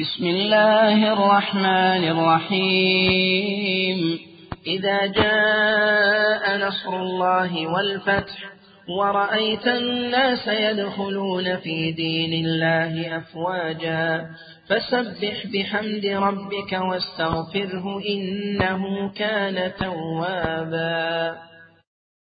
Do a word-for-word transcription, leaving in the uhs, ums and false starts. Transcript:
بسم الله الرحمن الرحيم إذا جاء نصر الله والفتح ورأيت الناس يدخلون في دين الله أفواجا فسبح بحمد ربك واستغفره إنه كان توابا.